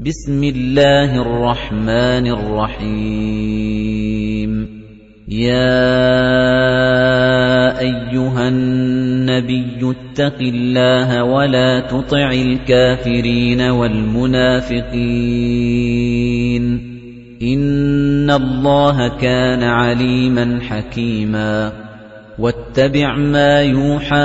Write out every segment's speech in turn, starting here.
بسم الله الرحمن الرحيم يا أيها النبي اتق الله ولا تطع الكافرين والمنافقين إن الله كان عليما حكيما واتبع ما يوحى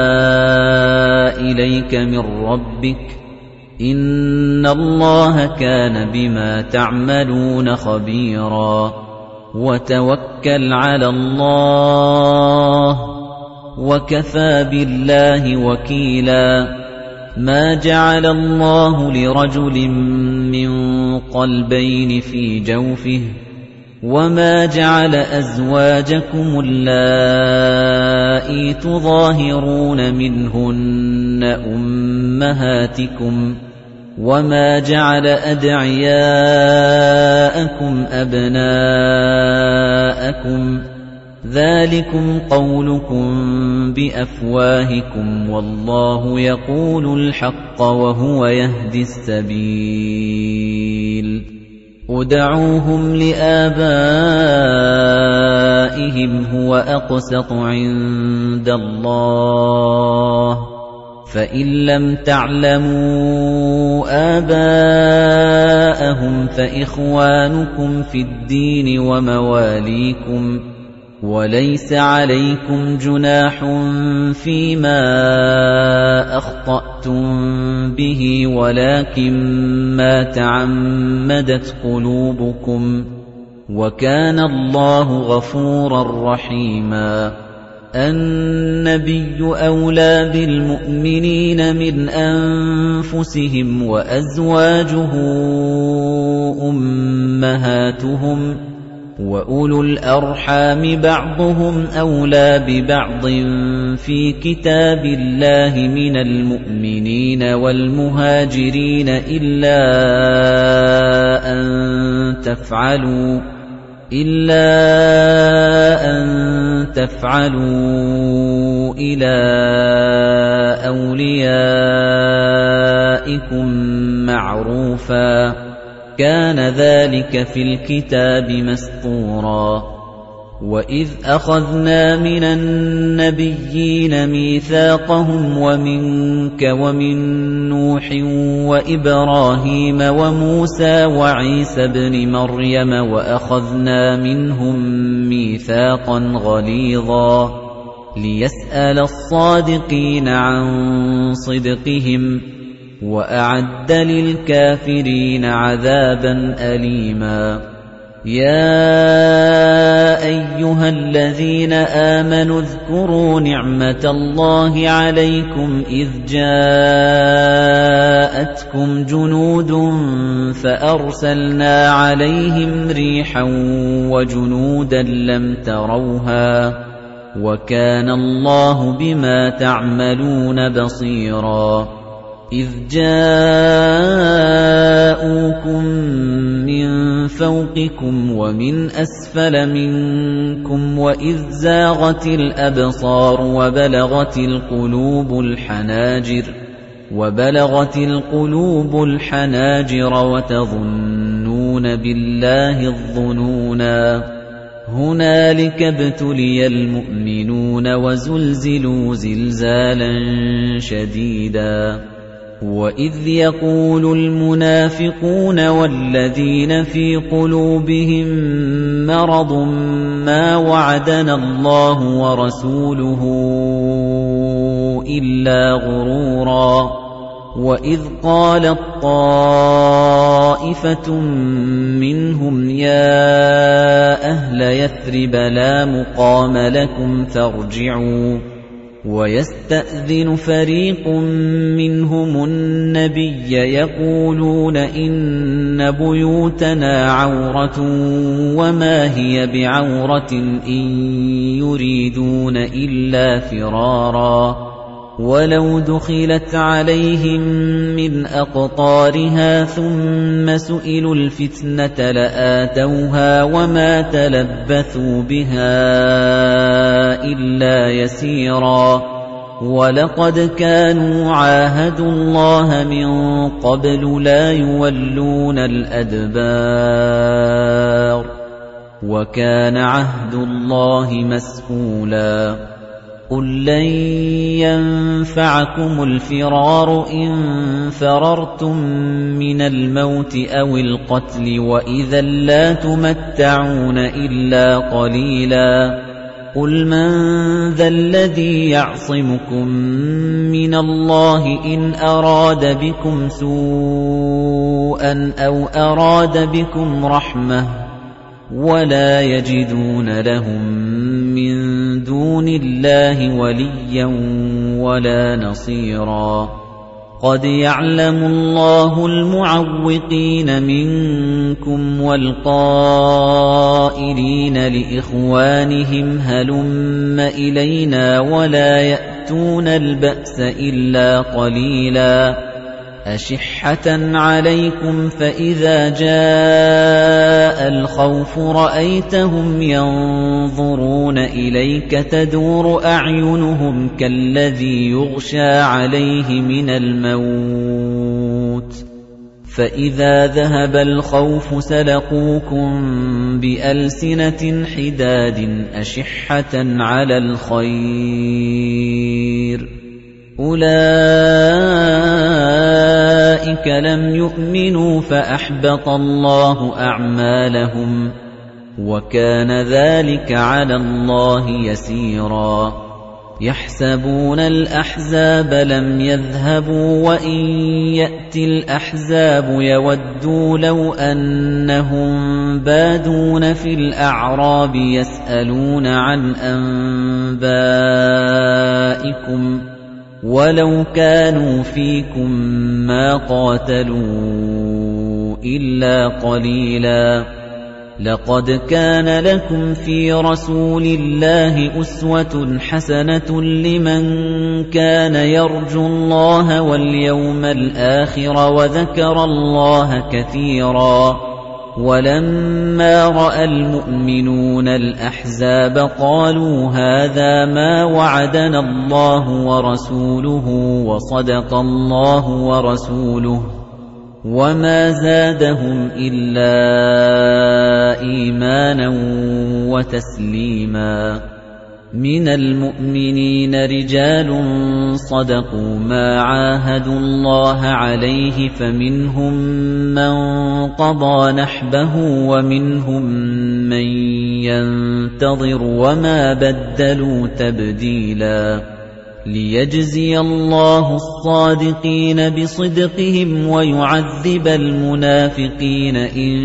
إليك من ربك إن الله كان بما تعملون خبيرا وتوكل على الله وكفى بالله وكيلا ما جعل الله لرجل من قلبين في جوفه وما جعل أزواجكم اللائي تظاهرون منهن أمهاتكم وما جعل أدعياءكم أبناءكم ذلكم قولكم بأفواهكم والله يقول الحق وهو يهدي السبيل ادعوهم لآبائهم هو أقسط عند الله فإن لم تعلموا آباءهم فإخوانكم في الدين ومواليكم وليس عليكم جناح فيما أخطأتم به ولكن ما تعمدت قلوبكم وكان الله غفورا رحيما النبي أولى بالمؤمنين من أنفسهم وأزواجه أمهاتهم وأولو الأرحام بعضهم أولى ببعض في كتاب الله من المؤمنين والمهاجرين إلا أن تفعلوا إلى أوليائكم معروفا كان ذلك في الكتاب مسطورا وإذ أخذنا من النبيين ميثاقهم ومنك ومن نوح وإبراهيم وموسى وعيسى ابن مريم وأخذنا منهم ميثاقا غليظا ليسأل الصادقين عن صدقهم وأعد للكافرين عذابا أليما يا أيها الذين آمنوا اذكروا نعمة الله عليكم إذ جاءتكم جنود فأرسلنا عليهم ريحا وجنودا لم تروها وكان الله بما تعملون بصيرا إذ جاءوكم من فوقكم ومن أسفل منكم وإذ زاغت الأبصار وبلغت القلوب الحناجر وتظنون بالله الظنونا هنالك ابتلي المؤمنون وزلزلوا زلزالا شديدا وإذ يقول المنافقون والذين في قلوبهم مرض ما وعدنا الله ورسوله إلا غرورا وإذ قالت طائفة منهم يا أهل يثرب لا مقام لكم فارجعوا ويستأذن فريق منهم النبي يقولون إن بيوتنا عورة وما هي بعورة إن يريدون إلا فرارا ولو دخلت عليهم من أقطارها ثم سئلوا الفتنة لآتوها وما تلبثوا بها إلا يسيرا وَلَقَدْ كَانُوا عَاهَدُوا اللَّهَ مِن قَبْلُ لَا يُوَلُّونَ الْأَدْبَارَ وَكَانَ عَهْدُ اللَّهِ مَسْئُولًا قُل لَّن يَنفَعَكُمُ الْفِرَارُ إِن فَرَرْتُم مِّنَ الْمَوْتِ أَوِ الْقَتْلِ وَإِذًا لَّا تُمَتَّعُونَ إِلَّا قَلِيلًا قُلْ مَن ذَا الَّذِي يَعْصِمُكُم مِّنَ اللَّهِ إِنْ أَرَادَ بِكُمْ سُوءًا أَوْ أَرَادَ بِكُمْ رَحْمَةً وَلَا يَجِدُونَ لَهُم مِّن دُونِ اللَّهِ وَلِيًّا وَلَا نَصِيرًا قَدْ يَعْلَمُ اللَّهُ الْمُعَوِّقِينَ مِنكُمْ وَالْقَائِلِينَ لِإِخْوَانِهِمْ هَلُمَّ إِلَيْنَا وَلَا يَأْتُونَ الْبَأْسَ إِلَّا قَلِيلًا أَشِحَّةً عَلَيْكُمْ فَإِذَا جَاءَ الْخَوْفُ رَأَيْتَهُمْ يَنظُرُونَ إِلَيْكَ تَدُورُ أَعْيُنُهُمْ كَالَّذِي يُغْشَىٰ عَلَيْهِ مِنَ الْمَوْتِ فَإِذَا ذَهَبَ الْخَوْفُ سَلَقُوكُم بِأَلْسِنَةٍ حِدَادٍ أَشِحَّةً عَلَى الْخَيْرِ أُولَئِكَ لَمْ يُؤْمِنُوا فَأَحْبَطَ اللَّهُ أَعْمَالَهُمْ وَكَانَ ذَلِكَ عَلَى اللَّهِ يَسِيرًا يَحْسَبُونَ الْأَحْزَابَ لَمْ يَذْهَبُوا وَإِن يَأْتِ الْأَحْزَابُ يَوَدُّوا لَوْ أَنَّهُم بَادُونَ فِي الْأَعْرَابِ يَسْأَلُونَ عَنْ أَنبَائِكُمْ وَلَوْ كَانُوا فِيكُم مَّا قَاتَلُوا إِلَّا قَلِيلًا لَقَدْ كَانَ لَكُمْ فِي رَسُولِ اللَّهِ أُسْوَةٌ حَسَنَةٌ لِّمَن كَانَ يَرْجُو اللَّهَ وَالْيَوْمَ الْآخِرَ وَذَكَرَ اللَّهَ كَثِيرًا وَلَمَّا رَأَى الْمُؤْمِنُونَ الْأَحْزَابَ قَالُوا هَذَا مَا وَعَدَنَا اللَّهُ وَرَسُولُهُ وَصَدَقَ اللَّهُ وَرَسُولُهُ وَمَا زَادَهُمْ إِلَّا إِيمَانًا وَتَسْلِيمًا مِنَ الْمُؤْمِنِينَ رِجَالٌ صَدَقُوا مَا عَاهَدُوا اللَّهَ عَلَيْهِ فَمِنْهُم مَّن قَضَىٰ نَحْبَهُ وَمِنْهُم مَّن يَنتَظِرُ وَمَا بَدَّلُوا تَبْدِيلًا لِيَجْزِيَ اللَّهُ الصَّادِقِينَ بِصِدْقِهِمْ وَيُعَذِّبَ الْمُنَافِقِينَ إِن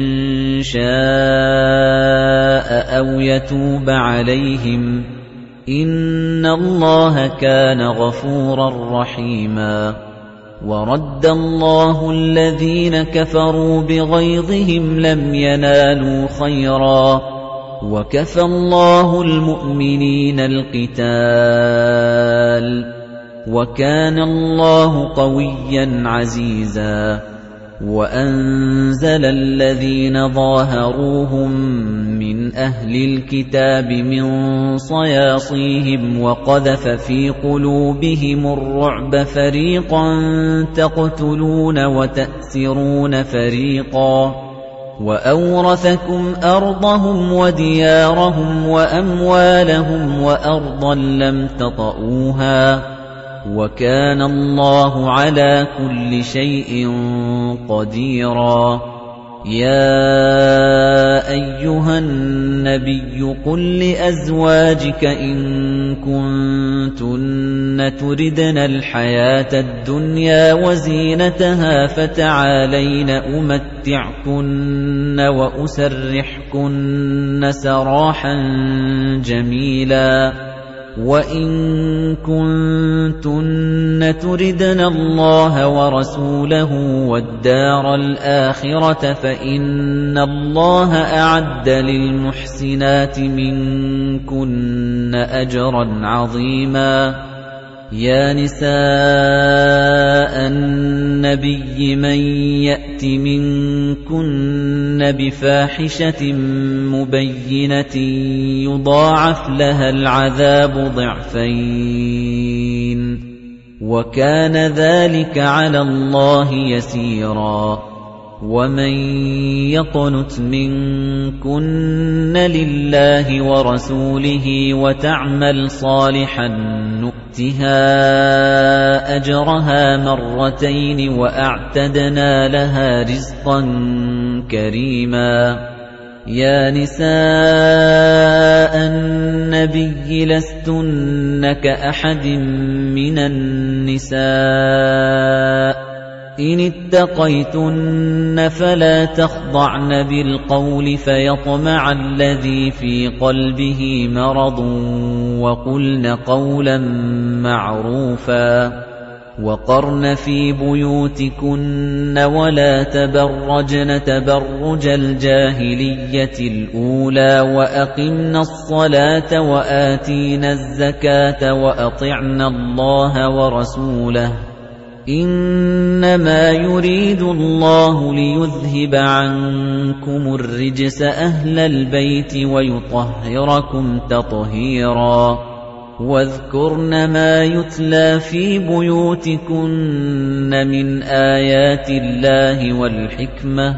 شَاءَ أَوْ يَتُوبَ عَلَيْهِمْ إِنَّ اللَّهَ كَانَ غَفُورًا رَّحِيمًا وَرَدَّ اللَّهُ الَّذِينَ كَفَرُوا بِغَيْظِهِمْ لَمْ يَنَالُوا خَيْرًا وَكَفَى اللَّهُ الْمُؤْمِنِينَ الْقِتَالَ وَكَانَ اللَّهُ قَوِيًّا عَزِيزًا وَأَنزَلَ الَّذِينَ ظَاهَرُوهُم مِّنْ أَهْلِ الْكِتَابِ مِنْ صَيَاصِيهِمْ وَقَذَفَ فِي قُلُوبِهِمُ الرُّعْبَ فَرِيقًا تَقْتُلُونَ وَتَأْسِرُونَ فَرِيقًا وَأَوْرَثَكُمْ أَرْضَهُمْ وَدِيَارَهُمْ وَأَمْوَالَهُمْ وَأَرْضًا لَّمْ تَطَئُوهَا وَكَانَ اللَّهُ عَلَى كُلِّ شَيْءٍ قَدِيرًا يَا أَيُّهَا النَّبِيُّ قُل لِّأَزْوَاجِكَ إِن كُنتُنَّ تُرِدْنَ الْحَيَاةَ الدُّنْيَا وَزِينَتَهَا فَتَعَالَيْنَ أُمَتِّعْكُنَّ وَأُسَرِّحْكُنَّ سَرَاحًا جَمِيلًا وَإِن كُنتُنَّ تُرِدْنَ اللَّهَ وَرَسُولَهُ وَالدَّارَ الْآخِرَةَ فَإِنَّ اللَّهَ أَعَدَّ لِلْمُحْسِنَاتِ مِنكُنَّ أَجْرًا عَظِيمًا يا نساء النبي من يأت منكن بفاحشة مبينة يضاعف لها العذاب ضعفين وكان ذلك على الله يسيرا ومن يقنت منكن لله ورسوله وتعمل صالحا نؤتها أجرها مرتين وأعتدنا لها رزقا كريما يا نساء النبي لستن كأحد من النساء إن اتقيتن فلا تخضعن بالقول فيطمع الذي في قلبه مرض وقلن قولا معروفا وقرن في بيوتكن ولا تبرجن تبرج الجاهلية الأولى وأقمن الصلاة وآتينا الزكاة وأطعن الله ورسوله إنما يريد الله ليذهب عنكم الرجس أهل البيت ويطهركم تطهيرا واذكرن ما يتلى في بيوتكن من آيات الله والحكمة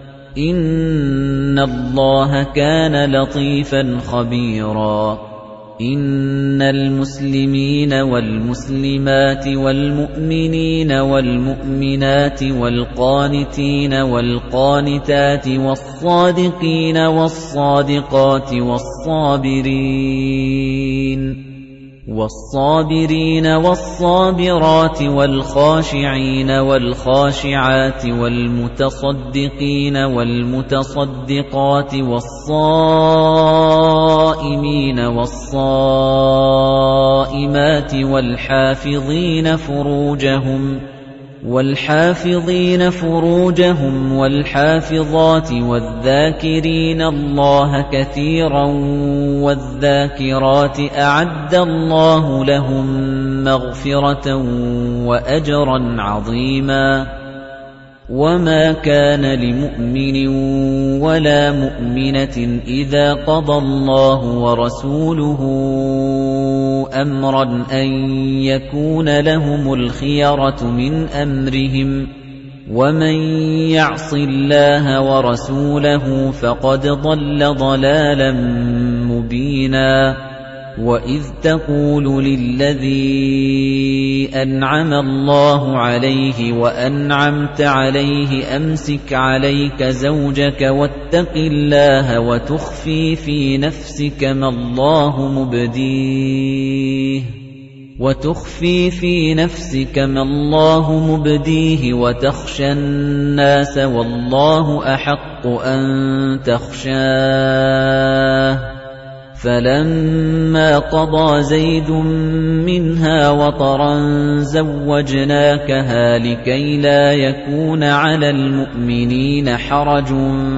إن الله كان لطيفا خبيرا إن المسلمين والمسلمات والمؤمنين والمؤمنات والقانتين والقانتات والصادقين والصادقات والصابرين والصابرات والخاشعين والخاشعات والمتصدقين والمتصدقات والصائمين والصائمات والحافظين فروجهم والحافظات والذاكرين الله كثيرا والذاكرات أعد الله لهم مغفرة وأجرا عظيما وما كان لمؤمن ولا مؤمنة إذا قضى الله ورسوله أمرا أن يكون لهم الخيرة من أمرهم ومن يعص الله ورسوله فقد ضل ضلالا مبينا وإذ تقول للذي أنعم الله عليه وأنعمت عليه أمسك عليك زوجك واتق الله وتخفي في نفسك ما الله مبديه وتخشى الناس والله أحق أن تخشاه فلما قضى زيد منها وطرا زوجناكها لكي لا يكون على المؤمنين حرج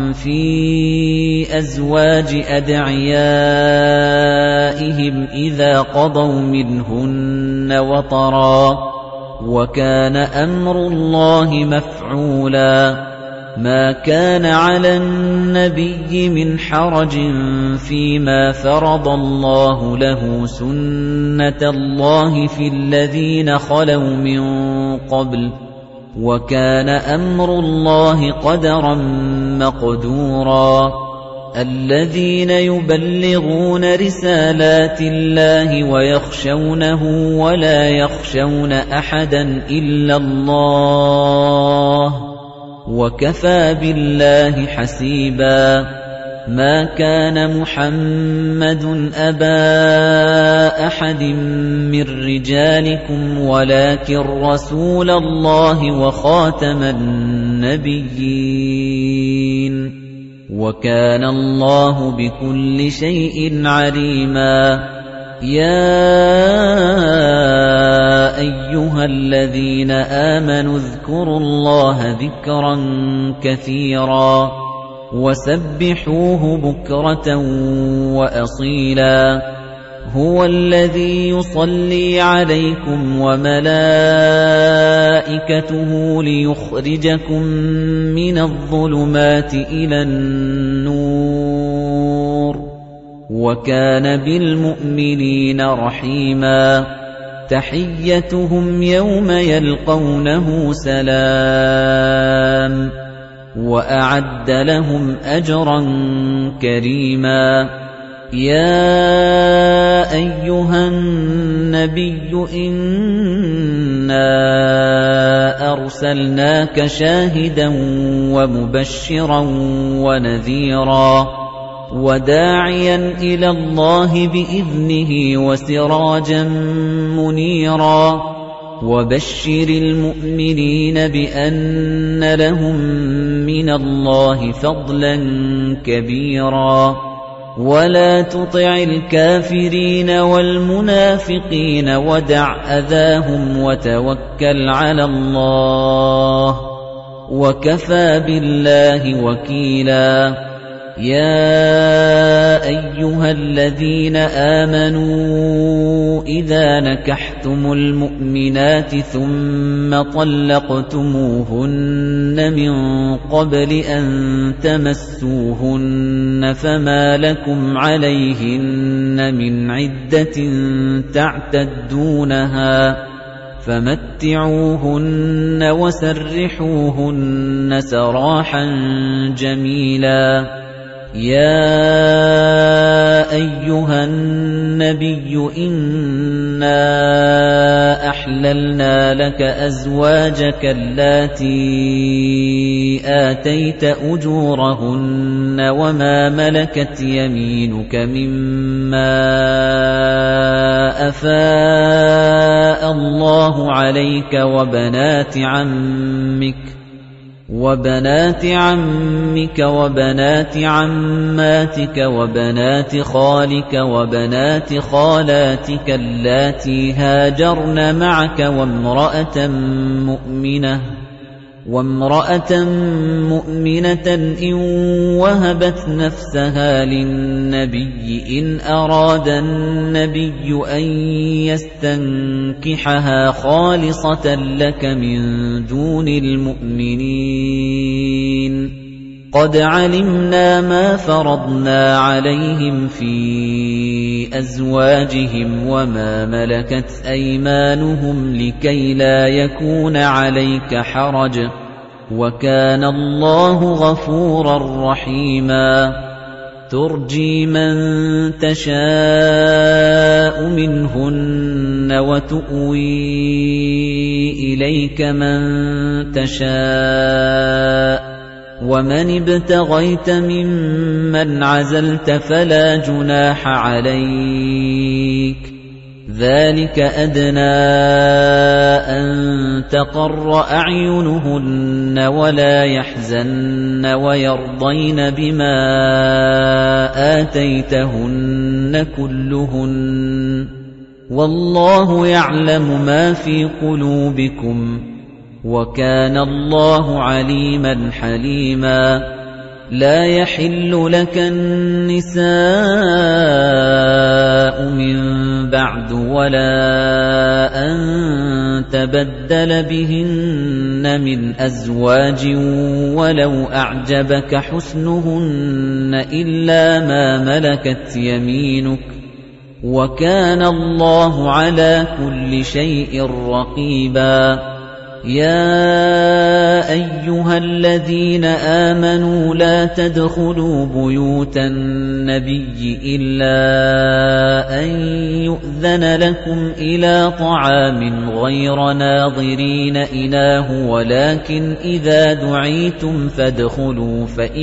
في أزواج أدعيائهم إذا قضوا منهن وطرا وكان أمر الله مفعولا ما كان على النبي من حرج فيما فرض الله له سنة الله في الذين خلوا من قبل وكان أمر الله قدرا مقدورا الذين يبلغون رسالات الله ويخشونه ولا يخشون أحدا إلا الله وكفى بالله حسيبا ما كان محمد أبا أحد من رجالكم ولكن رسول الله وخاتم النبيين وكان الله بكل شيء عليما يا أيها الذين آمنوا اذكروا الله ذكرا كثيرا وسبحوه بكرة وأصيلا هُوَ الَّذِي يُصَلِّي عَلَيْكُمْ وَمَلَائِكَتُهُ لِيُخْرِجَكُم مِّنَ الظُّلُمَاتِ إِلَى النُّورِ ۚ وَكَانَ بِالْمُؤْمِنِينَ رَحِيمًا تَحِيَّتُهُمْ يَوْمَ يَلْقَوْنَهُ سَلَامٌ وَأَعَدَّ لَهُمْ أَجْرًا كَرِيمًا يَا أَيُّهَا النَّبِيُّ إِنَّا أَرْسَلْنَاكَ شَاهِدًا وَمُبَشِّرًا وَنَذِيرًا وَدَاعِيًا إِلَى اللَّهِ بِإِذْنِهِ وَسِرَاجًا مُنِيرًا وَبَشِّرِ الْمُؤْمِنِينَ بِأَنَّ لَهُم مِّنَ اللَّهِ فَضْلًا كَبِيرًا وَلَا تُطِعِ الْكَافِرِينَ وَالْمُنَافِقِينَ وَدَعْ أَذَاهُمْ وَتَوَكَّلْ عَلَى اللَّهِ وَكَفَى بِاللَّهِ وَكِيلًا يَا أَيُّهَا الَّذِينَ آمَنُوا إِذَا نَكَحْتُمُ الْمُؤْمِنَاتِ ثُمَّ طَلَّقْتُمُوهُنَّ مِن قَبْلِ أَن تَمَسُّوهُنَّ فَمَا لَكُمْ عَلَيْهِنَّ مِنْ عِدَّةٍ تَعْتَدُّونَهَا فَمَتِّعُوهُنَّ وَسَرِّحُوهُنَّ سَرَاحًا جَمِيلًا يَا أَيُّهَا النَّبِيُّ إِنَّا أَحْلَلْنَا لَكَ أَزْوَاجَكَ اللَّاتِي آتَيْتَ أُجُورَهُنَّ وَمَا مَلَكَتْ يَمِينُكَ مِمَّا أَفَاءَ اللَّهُ عَلَيْكَ وَبَنَاتِ عَمِّكَ وَبَنَاتِ عَمَّاتِكَ وَبَنَاتِ خَالِكَ وَبَنَاتِ خَالَاتِكَ اللَّاتِي هَاجَرْنَ مَعَكَ وَامْرَأَةً مُّؤْمِنَةً إِن وَهَبَتْ نَفْسَهَا لِلنَّبِيِّ إِنْ أَرَادَ النَّبِيُّ أَن يَسْتَنكِحَهَا خَالِصَةً لَّكَ مِن دُونِ الْمُؤْمِنِينَ قَدْ عَلِمْنَا مَا فَرَضْنَا عَلَيْهِمْ فِي أَزْوَاجِهِمْ وَمَا مَلَكَتْ أَيْمَانُهُمْ لِكَيْ لَا يَكُونَ عَلَيْكَ حَرَجٌ ۗ وَكَانَ اللَّهُ غَفُورًا رَّحِيمًا تُرْجِي مَن تَشَاءُ مِنْهُنَّ وَتُؤْوِي إِلَيْكَ مَن تَشَاءُ وَمَنِ ابْتَغَيْتَ مِمَّنْ عَزَلْتَ فَلَا جُنَاحَ عَلَيْكَ ذَلِكَ أَدْنَىٰ أَن تَقَرَّ أَعْيُنُهُنَّ وَلَا يَحْزَنَّ وَيَرْضَيْنَ بِمَا آتَيْتَهُنَّ كُلُّهُنَّ وَاللَّهُ يَعْلَمُ مَا فِي قُلُوبِكُمْ وَكَانَ اللَّهُ عَلِيمًا حَلِيمًا لَا يَحِلُّ لَكَ النِّسَاءُ مِن بَعْدُ وَلَا أَن تَبَدَّلَ بِهِنَّ مِنْ أَزْوَاجٍ وَلَوْ أَعْجَبَكَ حُسْنُهُنَّ إِلَّا مَا مَلَكَتْ يَمِينُكَ وَكَانَ اللَّهُ عَلَى كُلِّ شَيْءٍ رَّقِيبًا يَا أَيُّهَا الَّذِينَ آمَنُوا لَا تَدْخُلُوا بُيُوتَ النَّبِيِّ إِلَّا أَن يُؤْذَنَ لَكُمْ إِلَىٰ طَعَامٍ غَيْرَ نَاظِرِينَ إِنَاهُ وَلَٰكِنْ إِذَا دُعِيتُمْ فَادْخُلُوا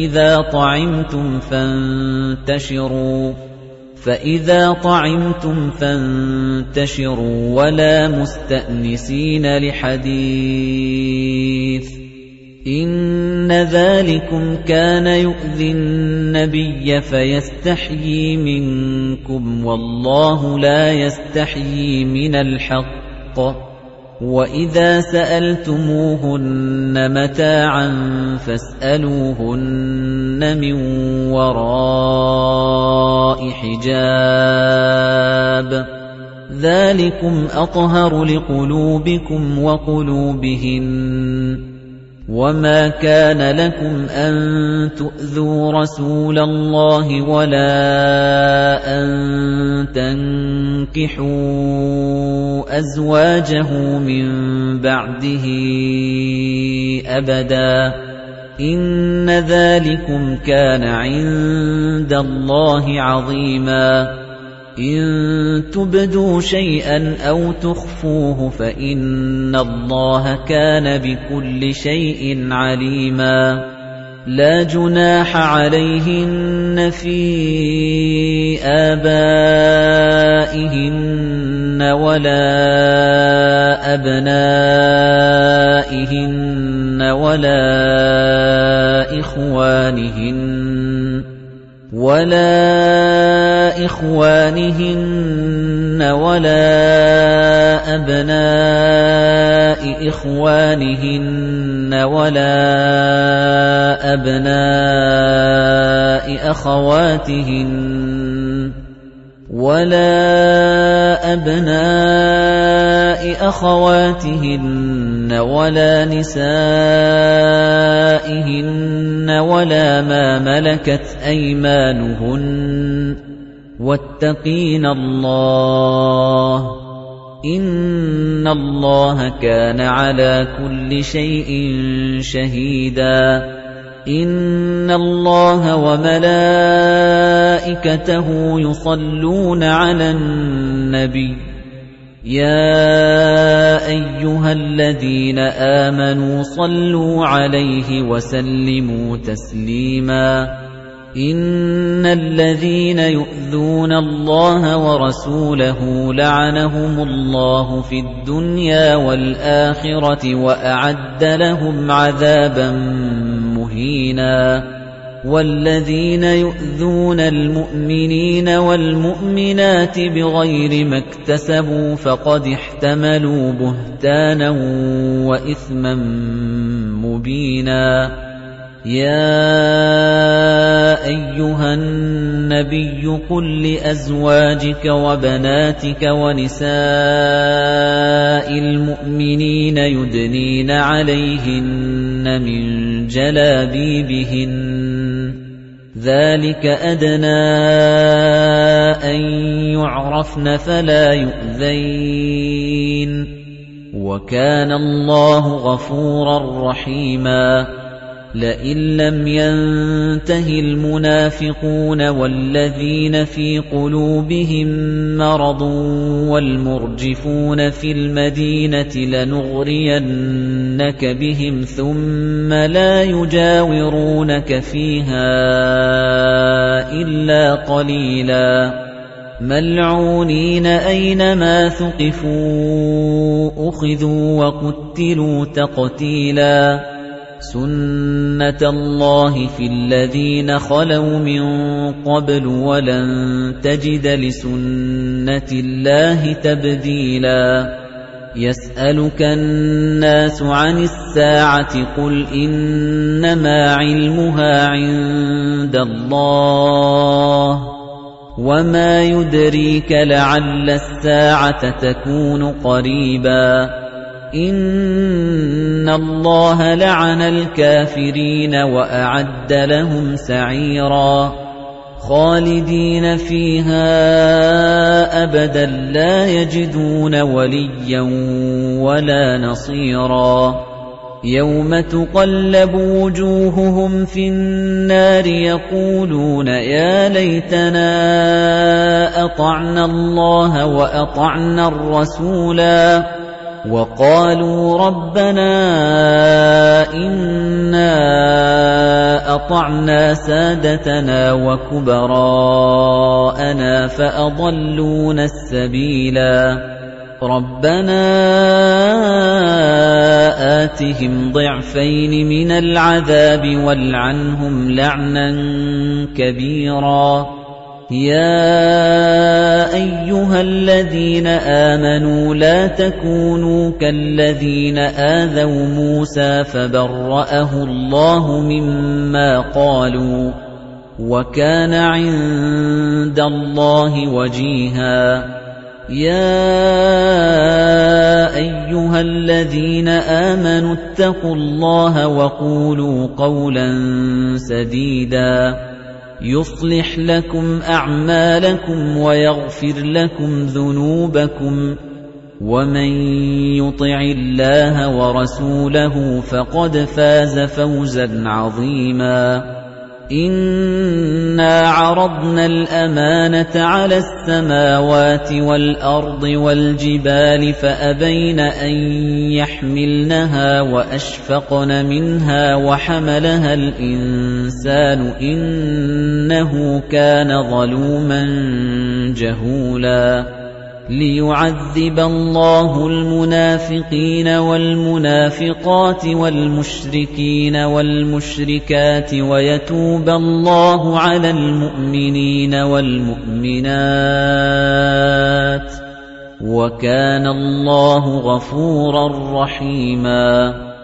فَإِذَا طَعِمْتُمْ فَانتَشِرُوا وَلَا مُسْتَأْنِسِينَ لِحَدِيثٍ إِنَّ ذَلِكُمْ كَانَ يُؤْذِي النَّبِيَّ فَيَسْتَحْيِي مِنكُمْ وَاللَّهُ لَا يَسْتَحْيِي مِنَ الْحَقِّ وَإِذَا سَأَلْتُمُوهُنَّ مَتَاعًا فَاسْأَلُوهُنَّ مِنْ وَرَاءِ حِجَابٍ ذَلِكُمْ أَطْهَرُ لِقُلُوبِكُمْ وَقُلُوبِهِنَّ وَمَا كَانَ لَكُمْ أَن تُؤْذُوا رَسُولَ اللَّهِ وَلَا أَن تَنكِحُوا أَزْوَاجَهُ مِن بَعْدِهِ أَبَدًا إِنَّ ذَلِكُمْ كَانَ عِندَ اللَّهِ عَظِيمًا إِن تُبْدُوا شَيْئًا أَوْ تُخْفُوهُ فَإِنَّ اللَّهَ كَانَ بِكُلِّ شَيْءٍ عَلِيمًا لَا جُنَاحَ عَلَيْهِنَّ فِي آبَائِهِنَّ وَلَا أَبْنَائِهِنَّ وَلَا إخوانهن ولا أبناء إخوانهن ولا أبناء أخواتهن ولا نسائهن ولا ما ملكت أيمانهن واتقين الله إن الله كان على كل شيء شهيدا إن الله وملائكته يصلون على النبي يا أيها الذين آمنوا صلوا عليه وسلموا تسليما إن الذين يؤذون الله ورسوله لعنهم الله في الدنيا والآخرة وأعد لهم عذابا مهينا والذين يؤذون المؤمنين والمؤمنات بغير ما اكتسبوا فقد احتملوا بهتانا وإثما مبينا يا أيها النبي قل لأزواجك وبناتك ونساء المؤمنين يدنين عليهن من جلابيبهن ذلك أدنى أن يعرفن فلا يؤذين وكان الله غفورا رحيما لئن لم ينته المنافقون والذين في قلوبهم مرض والمرجفون في المدينة لنغرينك بهم ثم لا يجاورونك فيها إلا قليلا ملعونين أينما ثقفوا أخذوا وقتلوا تقتيلا سُنَّةَ اللَّهِ فِي الَّذِينَ خَلَوْا مِن قَبْلُ وَلَن تَجِدَ لِسُنَّةِ اللَّهِ تَبْدِيلًا يَسْأَلُكَ النَّاسُ عَنِ السَّاعَةِ قُلْ إِنَّمَا عِلْمُهَا عِندَ اللَّهِ وَمَا يُدْرِيكَ لَعَلَّ السَّاعَةَ تَكُونُ قَرِيبًا إِنَّ اللَّهَ لَعَنَ الْكَافِرِينَ وَأَعَدَّ لَهُمْ سَعِيرًا خَالِدِينَ فِيهَا أَبَدًا لَّا يَجِدُونَ وَلِيًّا وَلَا نَصِيرًا يَوْمَ تُقَلَّبُ وُجُوهُهُمْ فِي النَّارِ يَقُولُونَ يَا لَيْتَنَا أَطَعْنَا اللَّهَ وَأَطَعْنَا الرَّسُولَا وَقَالُوا رَبَّنَا إِنَّا أَطَعْنَا سَادَتَنَا وَكُبَرَاءَنَا فَأَضَلُّونَا السَّبِيلَا رَبَّنَا آتِهِمْ ضِعْفَيْنِ مِنَ الْعَذَابِ وَالْعَنْهُمْ لَعْنًا كَبِيرًا يَا أَيُّهَا الَّذِينَ آمَنُوا لَا تَكُونُوا كَالَّذِينَ آذَوْا مُوسَىٰ فَبَرَّأَهُ اللَّهُ مِمَّا قَالُوا ۚ وَكَانَ عِندَ اللَّهِ وَجِيهًا. يَا أَيُّهَا الَّذِينَ آمَنُوا اتَّقُوا اللَّهَ وَقُولُوا قَوْلًا سَدِيدًا يُصْلِحْ لَكُمْ أَعْمَالَكُمْ وَيَغْفِرْ لَكُمْ ذُنُوبَكُمْ ۗ وَمَن يُطِعِ اللَّهَ وَرَسُولَهُ فَقَدْ فَازَ فَوْزًا عَظِيمًا. إِنَّا عَرَضْنَا الْأَمَانَةَ عَلَى السَّمَاوَاتِ وَالْأَرْضِ وَالْجِبَالِ فَأَبَيْنَ أَن يَحْمِلْنَهَا وَأَشْفَقْنَ مِنْهَا وَحَمَلَهَا الْإِنسَانُ إِنَّهُ كَانَ ظَلُومًا جَهُولًا. لِيُعَذِّبَ اللَّهُ الْمُنَافِقِينَ وَالْمُنَافِقَاتِ وَالْمُشْرِكِينَ وَالْمُشْرِكَاتِ وَيَتُوبَ اللَّهُ عَلَى الْمُؤْمِنِينَ وَالْمُؤْمِنَاتِ ۗ وَكَانَ اللَّهُ غَفُورًا رَّحِيمًا.